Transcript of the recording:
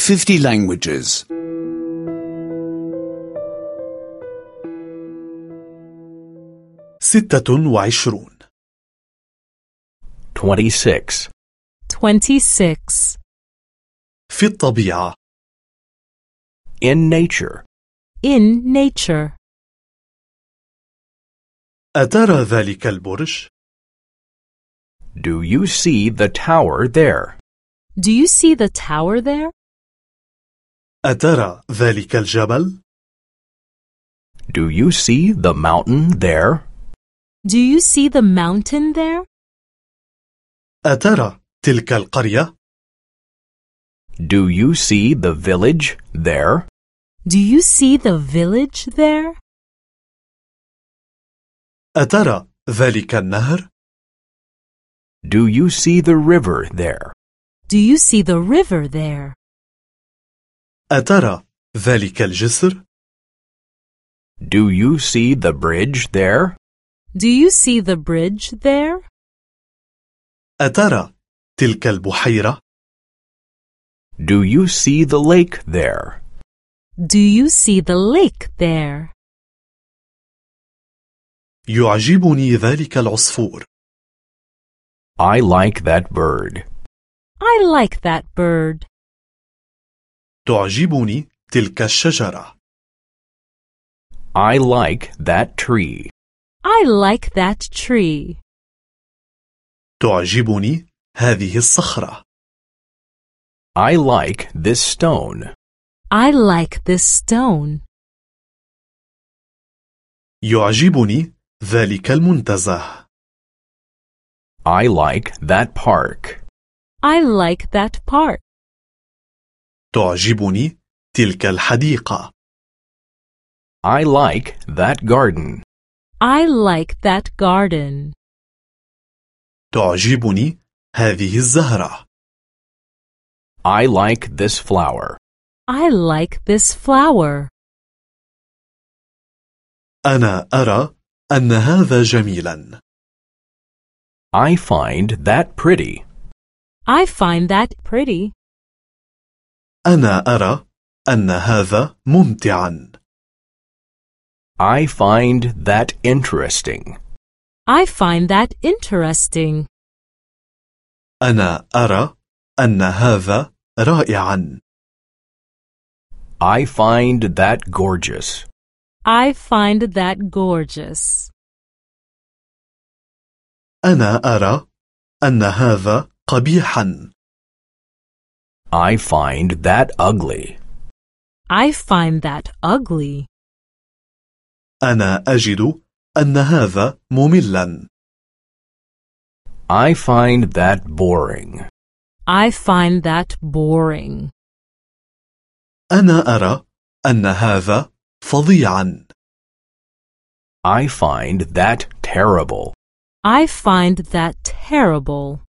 50 languages. 26 26. 26. في الطبيعة. In nature. In nature. أترى ذلك البرج؟ Do you see the tower there? Do you see the tower there? أترى ذلك الجبل؟ Do you see the mountain there? Do you see the mountain there? أترى تلك القرية؟ Do you see the village there? Do you see the village there? أترى ذلك النهر؟ Do you see the river there? Do you see the river there? أترى ذلك الجسر؟ Do you see the bridge there? Do you see the bridge there? أترى تلك البحيرة؟ Do you see the lake there? Do you see the lake there? يعجبني ذلك العصفور. I like that bird. I like that bird. تعجبني تلك الشجرة. I like that tree. I like that tree. تعجبني هذه الصخرة. I like this stone. I like this stone. يعجبني ذلك المنتزه. I like that park. I like that park. تعجبني تلك الحديقة. I like that garden. I like that garden. تعجبني هذه الزهرة. I like this flower. I like this flower. أنا أرى أن هذا جميلا. I find that pretty. I find that pretty. أنا أرى أن هذا ممتعا. I find that interesting. I find that interesting. أنا أرى أن هذا رائعا. I find that gorgeous. I find that gorgeous. أنا أرى أن هذا قبيحا. I find that ugly. I find that ugly. أنا أجد أن هذا مملا. I find that boring. I find that boring. أنا أرى أن هذا فظيعا. I find that terrible. I find that terrible.